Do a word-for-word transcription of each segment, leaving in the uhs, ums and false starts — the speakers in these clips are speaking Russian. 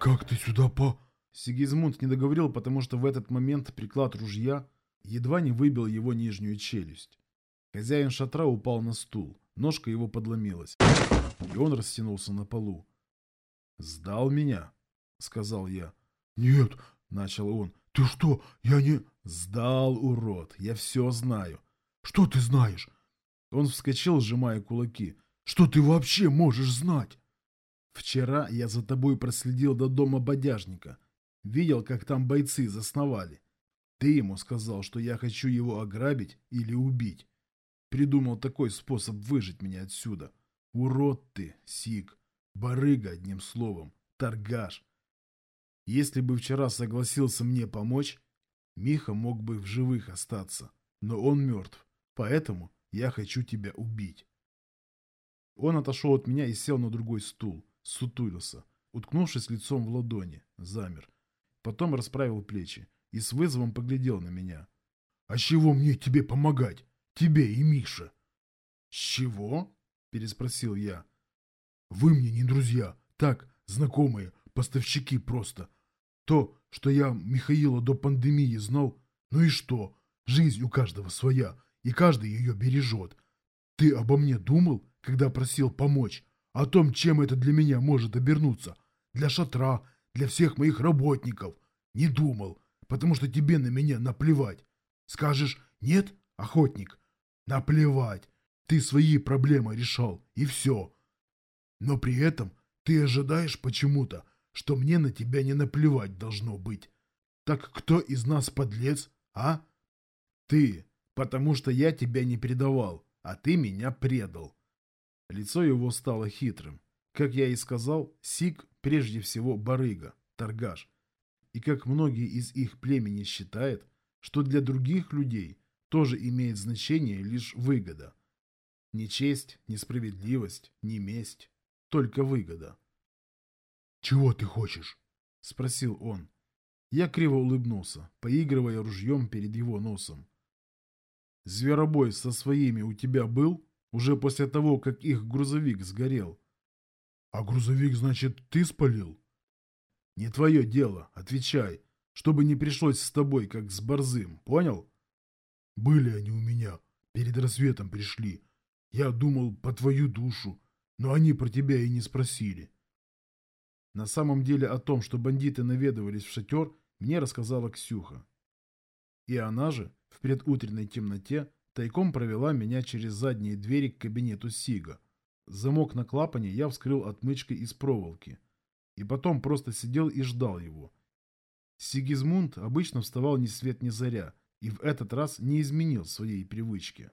как ты сюда по...» Сигизмунд не договорил, потому что в этот момент приклад ружья едва не выбил его нижнюю челюсть. Хозяин шатра упал на стул, ножка его подломилась, и он растянулся на полу. «Сдал меня?» — сказал я. «Нет», — начал он. «ты что, я не...» «Сдал, урод, я все знаю». «Что ты знаешь?» Он вскочил, сжимая кулаки. «Что ты вообще можешь знать?» «Вчера я за тобой проследил до дома бодяжника. Видел, как там бойцы засновали. Ты ему сказал, что я хочу его ограбить или убить. Придумал такой способ выжить меня отсюда. Урод ты, Сиг. Барыга, одним словом. Торгаш. Если бы вчера согласился мне помочь, Миха мог бы в живых остаться. Но он мертв. Поэтому я хочу тебя убить». Он отошел от меня и сел на другой стул. Сутулился, уткнувшись лицом в ладони. Замер. Потом расправил плечи и с вызовом поглядел на меня. «А с чего мне тебе помогать? Тебе и Мише?» «С чего?» – переспросил я. «Вы мне не друзья, так, знакомые, поставщики просто. То, что я Михаила до пандемии знал, ну и что? Жизнь у каждого своя, и каждый ее бережет. Ты обо мне думал, когда просил помочь? О том, чем это для меня может обернуться? Для шатра, для всех моих работников? Не думал, потому что тебе на меня наплевать. Скажешь «нет, охотник»? Наплевать. Ты свои проблемы решал, и все. Но при этом ты ожидаешь почему-то, что мне на тебя не наплевать должно быть. Так кто из нас подлец, а? Ты, потому что я тебя не предавал, а ты меня предал. Лицо его стало хитрым. Как я и сказал, Сиг прежде всего барыга, торгаш. И как многие из их племени считают, что для других людей тоже имеет значение лишь выгода. Ни честь, ни справедливость, ни месть, только выгода. «Чего ты хочешь?» — спросил он. Я криво улыбнулся, поигрывая ружьем перед его носом. «Зверобой со своими у тебя был? Уже после того, как их грузовик сгорел?» «А грузовик, значит, ты спалил?» «Не твое дело, отвечай, чтобы не пришлось с тобой, как с Борзым, понял?» «Были они у меня, перед рассветом пришли. Я думал, по твою душу, но они про тебя и не спросили». На самом деле о том, что бандиты наведывались в шатер, мне рассказала Ксюха. И она же, в предутренней темноте, тайком провела меня через задние двери к кабинету Сига. Замок на клапане я вскрыл отмычкой из проволоки. И потом просто сидел и ждал его. Сигизмунд обычно вставал ни свет ни заря, и в этот раз не изменил своей привычки.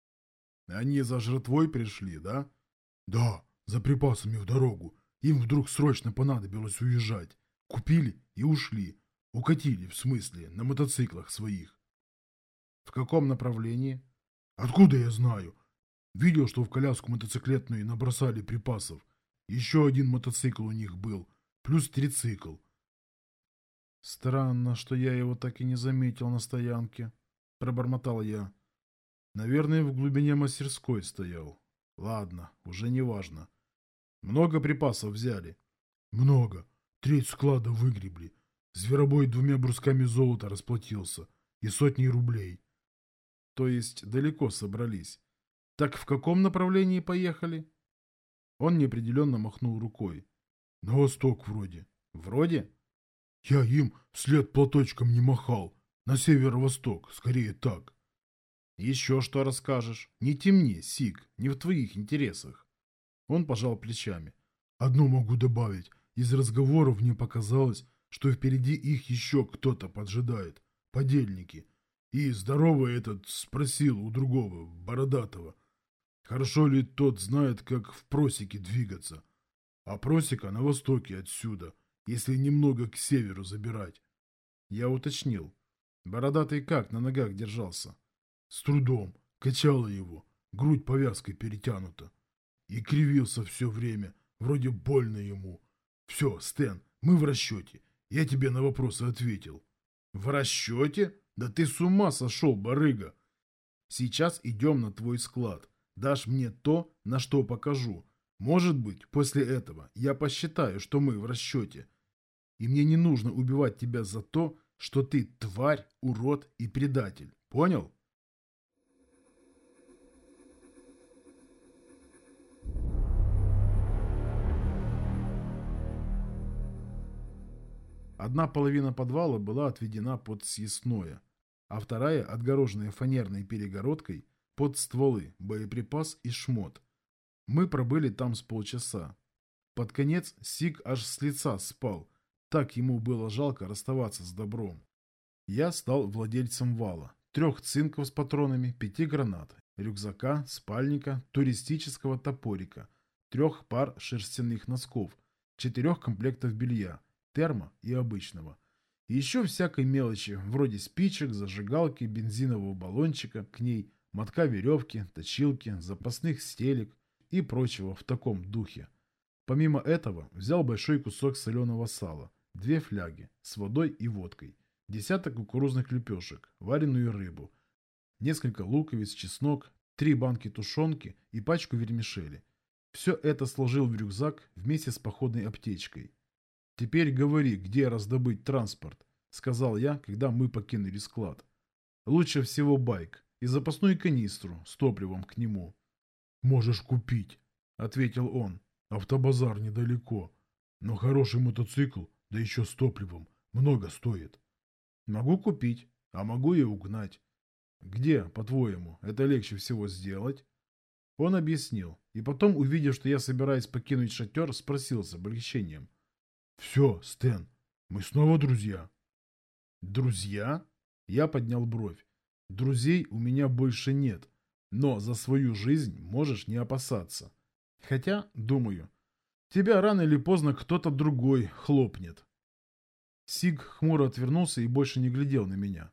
«Они за жратвой пришли, да?» «Да, за припасами в дорогу. Им вдруг срочно понадобилось уезжать. Купили и ушли. Укатили, в смысле, на мотоциклах своих». «В каком направлении?» «Откуда я знаю? Видел, что в коляску мотоциклетную набросали припасов. Еще один мотоцикл у них был, плюс трицикл». «Странно, что я его так и не заметил на стоянке», — пробормотал я. «Наверное, в глубине мастерской стоял. Ладно, уже не важно. Много припасов взяли?» «Много. Треть склада выгребли. Зверобой двумя брусками золота расплатился. И сотней рублей». «То есть далеко собрались. Так в каком направлении поехали?» Он неопределенно махнул рукой. «На восток вроде». «Вроде?» «Я им вслед платочком не махал. На северо-восток, скорее так». «Еще что расскажешь? Не темни, Сиг, не в твоих интересах». Он пожал плечами. «Одно могу добавить. Из разговоров мне показалось, что впереди их еще кто-то поджидает. Подельники. И здоровый этот спросил у другого, бородатого, хорошо ли тот знает, как в просеке двигаться. А просека на востоке отсюда, если немного к северу забирать». Я уточнил. Бородатый как на ногах держался? С трудом. Качало его. Грудь повязкой перетянута. И кривился все время. Вроде больно ему. Все, Стэн, мы в расчете. Я тебе на вопросы ответил. В расчете? Да ты с ума сошел, барыга. Сейчас идем на твой склад. Дашь мне то, на что покажу. Может быть, после этого я посчитаю, что мы в расчете. И мне не нужно убивать тебя за то, что ты тварь, урод и предатель. Понял? Одна половина подвала была отведена под съестное, а вторая, отгороженная фанерной перегородкой, под стволы, боеприпас и шмот. Мы пробыли там с полчаса. Под конец Сиг аж с лица спал, так ему было жалко расставаться с добром. Я стал владельцем вала, трех цинков с патронами, пяти гранат, рюкзака, спальника, туристического топорика, трех пар шерстяных носков, четырех комплектов белья, термо и обычного. И еще всякой мелочи, вроде спичек, зажигалки, бензинового баллончика к ней, мотка веревки, точилки, запасных стелек и прочего в таком духе. Помимо этого взял большой кусок соленого сала, две фляги с водой и водкой, десяток кукурузных лепешек, вареную рыбу, несколько луковиц, чеснок, три банки тушенки и пачку вермишели. Все это сложил в рюкзак вместе с походной аптечкой. «Теперь говори, где раздобыть транспорт», — сказал я, когда мы покинули склад. «Лучше всего байк и запасную канистру с топливом к нему». «Можешь купить», — ответил он. «Автобазар недалеко. Но хороший мотоцикл, да еще с топливом, много стоит». «Могу купить, а могу и угнать. Где, по-твоему, это легче всего сделать?» Он объяснил, и потом, увидев, что я собираюсь покинуть шатер, спросил с облегчением. «Все, Стэн, мы снова друзья». «Друзья?» Я поднял бровь. «Друзей у меня больше нет, но за свою жизнь можешь не опасаться. Хотя, думаю, тебя рано или поздно кто-то другой хлопнет». Сиг хмуро отвернулся и больше не глядел на меня.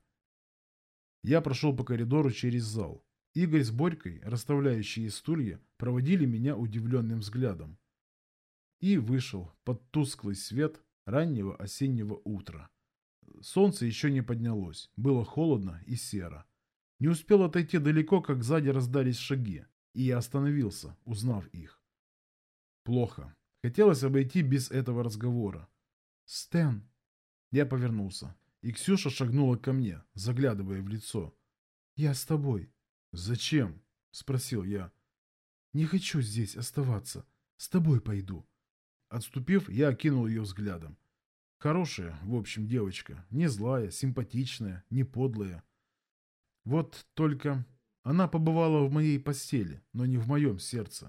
Я прошел по коридору через зал. Игорь с Борькой, расставляющие стулья, проводили меня удивленным взглядом. И вышел под тусклый свет раннего осеннего утра. Солнце еще не поднялось, было холодно и серо. Не успел отойти далеко, как сзади раздались шаги, и я остановился, узнав их. Плохо. Хотелось обойти без этого разговора. «Стэн!» Я повернулся, и Ксюша шагнула ко мне, заглядывая в лицо. «Я с тобой». «Зачем?» – спросил я. «Не хочу здесь оставаться. С тобой пойду». Отступив, я окинул ее взглядом. Хорошая, в общем, девочка. Не злая, симпатичная, не подлая. Вот только она побывала в моей постели, но не в моем сердце.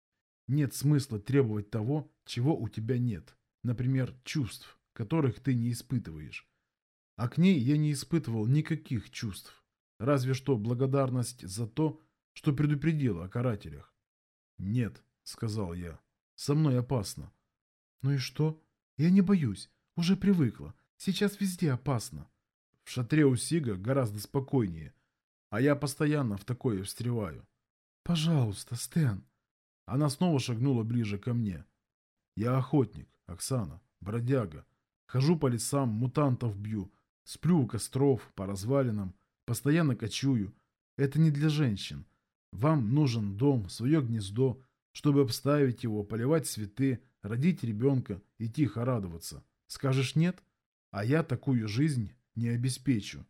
Нет смысла требовать того, чего у тебя нет. Например, чувств, которых ты не испытываешь. А к ней я не испытывал никаких чувств. Разве что благодарность за то, что предупредила о карателях. «Нет», — сказал я, — «со мной опасно». «Ну и что? Я не боюсь. Уже привыкла. Сейчас везде опасно». В шатре у Сига гораздо спокойнее, а я постоянно в такое встреваю. «Пожалуйста, Стэн». Она снова шагнула ближе ко мне. «Я охотник, Оксана, бродяга. Хожу по лесам, мутантов бью, сплю у костров, по развалинам, постоянно кочую. Это не для женщин. Вам нужен дом, свое гнездо, чтобы обставить его, поливать цветы, родить ребенка и тихо радоваться. Скажешь нет? А я такую жизнь не обеспечу».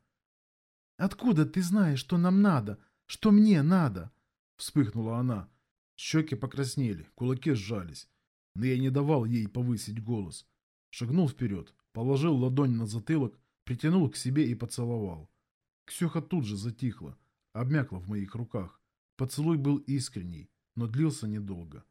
«Откуда ты знаешь, что нам надо? Что мне надо?» Вспыхнула она. Щеки покраснели, кулаки сжались. Но я не давал ей повысить голос. Шагнул вперед, положил ладонь на затылок, притянул к себе и поцеловал. Ксюха тут же затихла, обмякла в моих руках. Поцелуй был искренний, но длился недолго.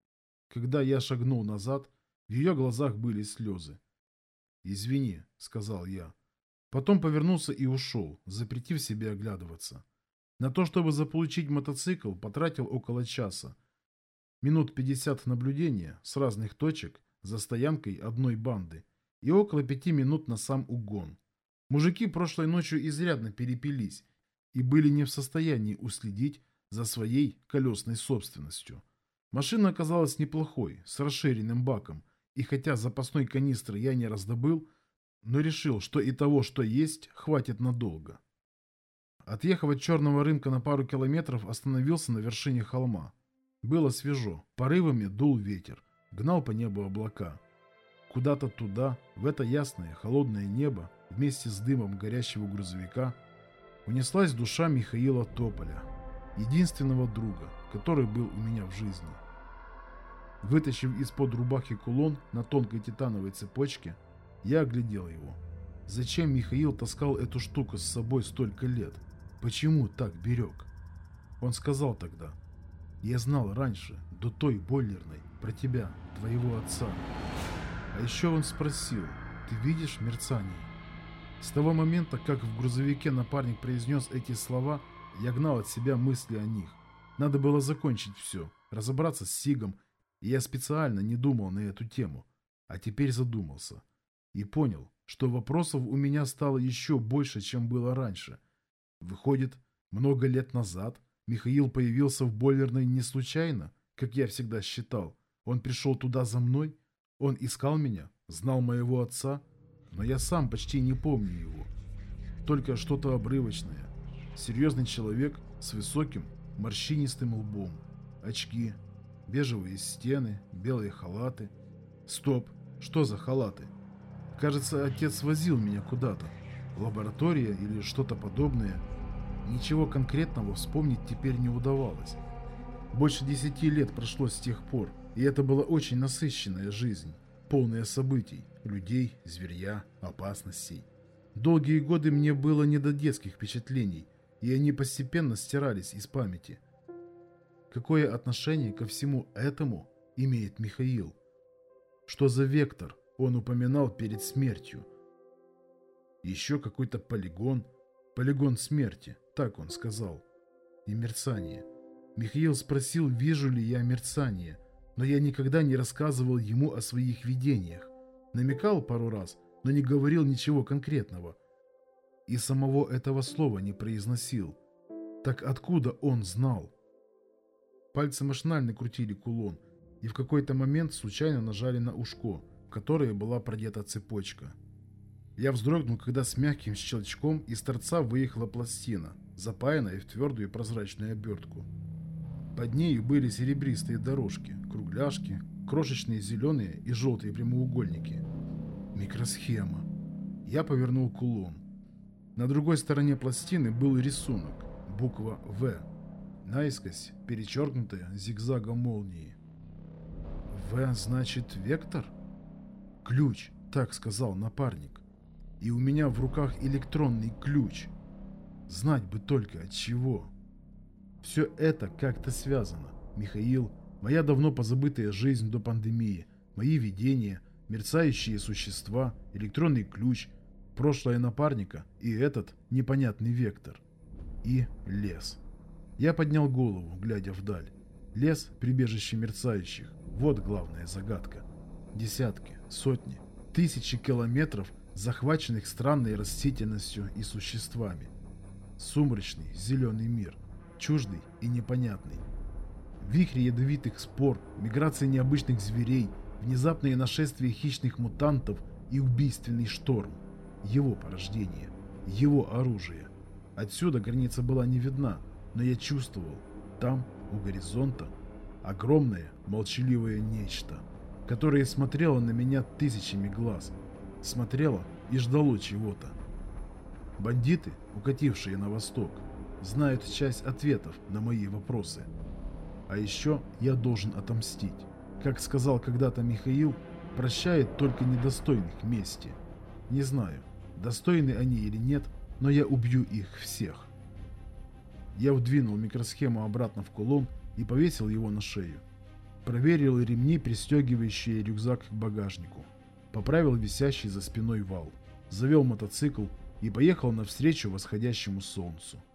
Когда я шагнул назад, в ее глазах были слезы. «Извини», — сказал я. Потом повернулся и ушел, запретив себе оглядываться. На то, чтобы заполучить мотоцикл, потратил около часа. Минут пятьдесят наблюдения с разных точек за стоянкой одной банды и около пяти минут на сам угон. Мужики прошлой ночью изрядно перепились и были не в состоянии уследить за своей колесной собственностью. Машина оказалась неплохой, с расширенным баком, и хотя запасной канистры я не раздобыл, но решил, что и того, что есть, хватит надолго. Отъехав от черного рынка на пару километров, остановился на вершине холма. Было свежо, порывами дул ветер, гнал по небу облака. Куда-то туда, в это ясное, холодное небо, вместе с дымом горящего грузовика, унеслась душа Михаила Тополя, единственного друга, который был у меня в жизни. Вытащив из-под рубахи кулон на тонкой титановой цепочке, я оглядел его. Зачем Михаил таскал эту штуку с собой столько лет? Почему так берег? Он сказал тогда: «Я знал раньше, до той бойлерной, про тебя, твоего отца». А еще он спросил: «Ты видишь мерцание?» С того момента, как в грузовике напарник произнес эти слова, я гнал от себя мысли о них. Надо было закончить все, разобраться с Сигом, и я специально не думал на эту тему. А теперь задумался. И понял, что вопросов у меня стало еще больше, чем было раньше. Выходит, много лет назад Михаил появился в бойлерной не случайно, как я всегда считал. Он пришел туда за мной, он искал меня, знал моего отца, но я сам почти не помню его. Только что-то обрывочное. Серьезный человек с высоким, морщинистым лбом, очки, бежевые стены, белые халаты. Стоп, что за халаты? Кажется, отец возил меня куда-то. Лаборатория или что-то подобное. Ничего конкретного вспомнить теперь не удавалось. Больше десяти лет прошло с тех пор, и это была очень насыщенная жизнь, полная событий, людей, зверья, опасностей. Долгие годы мне было не до детских впечатлений, и они постепенно стирались из памяти. Какое отношение ко всему этому имеет Михаил? Что за вектор он упоминал перед смертью? Еще какой-то полигон, полигон смерти, так он сказал. И мерцание. Михаил спросил, вижу ли я мерцание, но я никогда не рассказывал ему о своих видениях. Намекал пару раз, но не говорил ничего конкретного. И самого этого слова не произносил. Так откуда он знал? Пальцы машинально крутили кулон, и в какой-то момент случайно нажали на ушко, в которое была продета цепочка. Я вздрогнул, когда с мягким щелчком из торца выехала пластина, запаянная в твердую прозрачную обертку. Под нею были серебристые дорожки, кругляшки, крошечные зеленые и желтые прямоугольники. Микросхема. Я повернул кулон. На другой стороне пластины был рисунок, буква «В», наискось перечеркнутая зигзагом молнии. «В» значит «вектор»? «Ключ», так сказал напарник. И у меня в руках электронный ключ. Знать бы только от чего. Все это как-то связано. Михаил, моя давно позабытая жизнь до пандемии, мои видения, мерцающие существа, электронный ключ, прошлое напарника и этот непонятный вектор. И лес. Я поднял голову, глядя вдаль. Лес, прибежище мерцающих. Вот главная загадка. Десятки, сотни, тысячи километров, захваченных странной растительностью и существами. Сумрачный зеленый мир. Чуждый и непонятный. Вихри ядовитых спор, миграции необычных зверей, внезапные нашествия хищных мутантов и убийственный шторм. Его порождение. Его оружие. Отсюда граница была не видна, но я чувствовал, там, у горизонта, огромное, молчаливое нечто, которое смотрело на меня тысячами глаз. Смотрело и ждало чего-то. Бандиты, укатившие на восток, знают часть ответов на мои вопросы. А еще я должен отомстить. Как сказал когда-то Михаил, прощает только недостойных мести. Не знаю, достойны они или нет, но я убью их всех. Я вдвинул микросхему обратно в кулон и повесил его на шею. Проверил ремни, пристегивающие рюкзак к багажнику. Поправил висящий за спиной вал. Завел мотоцикл и поехал навстречу восходящему солнцу.